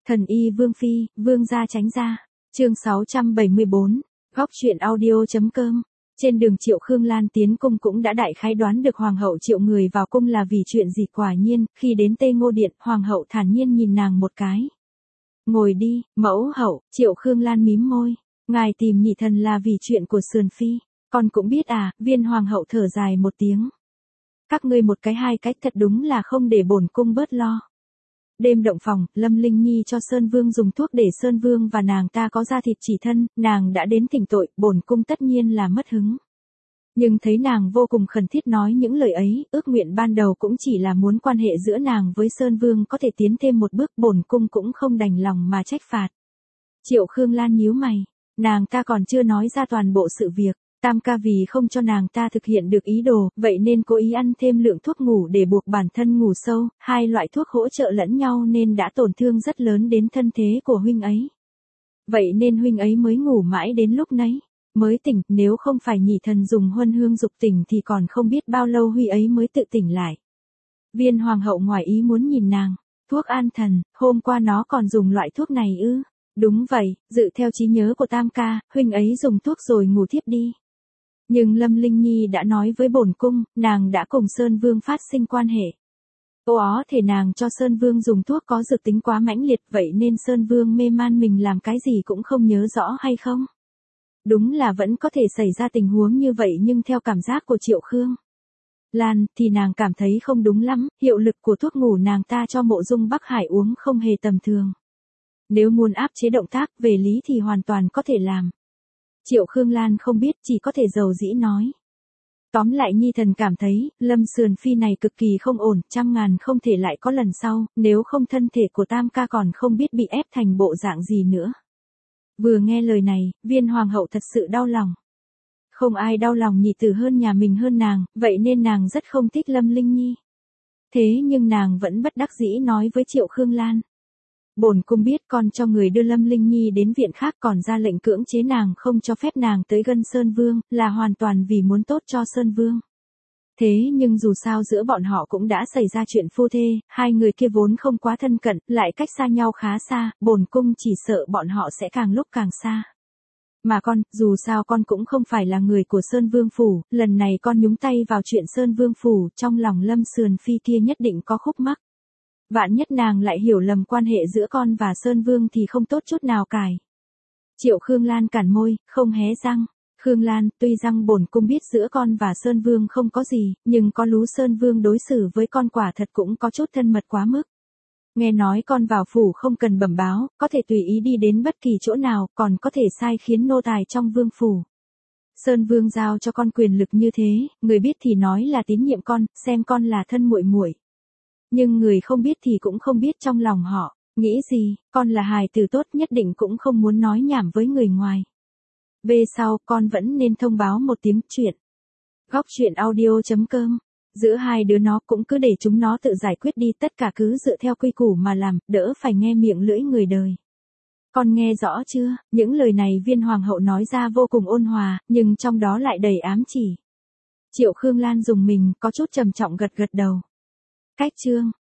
Thần y Vương Phi, Vương gia tránh ra. Chương 674, góc truyện audio.com. Trên đường Triệu Khương Lan tiến cung cũng đã đại khái đoán được hoàng hậu triệu người vào cung là vì chuyện gì. Quả nhiên, khi đến Tây Ngô Điện, hoàng hậu thản nhiên nhìn nàng một cái. Ngồi đi, mẫu hậu. Triệu Khương Lan mím môi. Ngài tìm nhị thần là vì chuyện của Sườn Phi. Con cũng biết à. Viên hoàng hậu thở dài một tiếng. Các ngươi một cái hai cái thật đúng là không để bổn cung bớt lo. Đêm động phòng, Lâm Linh Nhi cho Sơn Vương dùng thuốc để Sơn Vương và nàng ta có da thịt chỉ thân, nàng đã đến thỉnh tội, bổn cung tất nhiên là mất hứng. Nhưng thấy nàng vô cùng khẩn thiết nói những lời ấy, ước nguyện ban đầu cũng chỉ là muốn quan hệ giữa nàng với Sơn Vương có thể tiến thêm một bước, bổn cung cũng không đành lòng mà trách phạt. Triệu Khương Lan nhíu mày, nàng ta còn chưa nói ra toàn bộ sự việc. Tam ca vì không cho nàng ta thực hiện được ý đồ, vậy nên cố ý ăn thêm lượng thuốc ngủ để buộc bản thân ngủ sâu, hai loại thuốc hỗ trợ lẫn nhau nên đã tổn thương rất lớn đến thân thế của huynh ấy. Vậy nên huynh ấy mới ngủ mãi đến lúc nấy, mới tỉnh, nếu không phải nhị thần dùng huân hương dục tỉnh thì còn không biết bao lâu huy ấy mới tự tỉnh lại. Viên hoàng hậu ngoài ý muốn nhìn nàng, thuốc an thần, hôm qua nó còn dùng loại thuốc này ư? Đúng vậy, dự theo trí nhớ của Tam ca, huynh ấy dùng thuốc rồi ngủ thiếp đi. Nhưng Lâm Linh Nhi đã nói với bổn cung, nàng đã cùng Sơn Vương phát sinh quan hệ. Thể nàng cho Sơn Vương dùng thuốc có dược tính quá mãnh liệt, vậy nên Sơn Vương mê man mình làm cái gì cũng không nhớ rõ hay không? Đúng là vẫn có thể xảy ra tình huống như vậy, nhưng theo cảm giác của Triệu Khương Lan thì nàng cảm thấy không đúng lắm, hiệu lực của thuốc ngủ nàng ta cho Mộ Dung Bắc Hải uống không hề tầm thường. Nếu muốn áp chế động tác về lý thì hoàn toàn có thể làm. Triệu Khương Lan không biết, chỉ có thể dầu dĩ nói. Tóm lại nhi thần cảm thấy, Lâm Sườn Phi này cực kỳ không ổn, trăm ngàn không thể lại có lần sau, nếu không thân thể của Tam ca còn không biết bị ép thành bộ dạng gì nữa. Vừa nghe lời này, viên hoàng hậu thật sự đau lòng. Không ai đau lòng nhị tử hơn nhà mình hơn nàng, vậy nên nàng rất không thích Lâm Linh Nhi. Thế nhưng nàng vẫn bất đắc dĩ nói với Triệu Khương Lan. Bổn cung biết con cho người đưa Lâm Linh Nhi đến viện khác còn ra lệnh cưỡng chế nàng không cho phép nàng tới gần Sơn Vương, là hoàn toàn vì muốn tốt cho Sơn Vương. Thế nhưng dù sao giữa bọn họ cũng đã xảy ra chuyện phu thê, hai người kia vốn không quá thân cận, lại cách xa nhau khá xa, bổn cung chỉ sợ bọn họ sẽ càng lúc càng xa. Mà con, dù sao con cũng không phải là người của Sơn Vương phủ, lần này con nhúng tay vào chuyện Sơn Vương phủ, trong lòng Lâm Sườn Phi kia nhất định có khúc mắc. Vạn nhất nàng lại hiểu lầm quan hệ giữa con và Sơn Vương thì không tốt chút nào cài. Triệu Khương Lan cản môi, không hé răng. Khương Lan, tuy rằng bổn cung biết giữa con và Sơn Vương không có gì, nhưng có lú Sơn Vương đối xử với con quả thật cũng có chút thân mật quá mức. Nghe nói con vào phủ không cần bẩm báo, có thể tùy ý đi đến bất kỳ chỗ nào, còn có thể sai khiến nô tài trong vương phủ. Sơn Vương giao cho con quyền lực như thế, người biết thì nói là tín nhiệm con, xem con là thân muội muội. Nhưng người không biết thì cũng không biết trong lòng họ nghĩ gì, con là hài tử tốt nhất định cũng không muốn nói nhảm với người ngoài. Về sau, con vẫn nên thông báo một tiếng chuyện. Góc truyện audio.com. Giữa hai đứa nó cũng cứ để chúng nó tự giải quyết đi, tất cả cứ dựa theo quy củ mà làm, đỡ phải nghe miệng lưỡi người đời. Con nghe rõ chưa? Những lời này viên hoàng hậu nói ra vô cùng ôn hòa, nhưng trong đó lại đầy ám chỉ. Triệu Khương Lan dùng mình, có chút trầm trọng gật gật đầu. Cách chương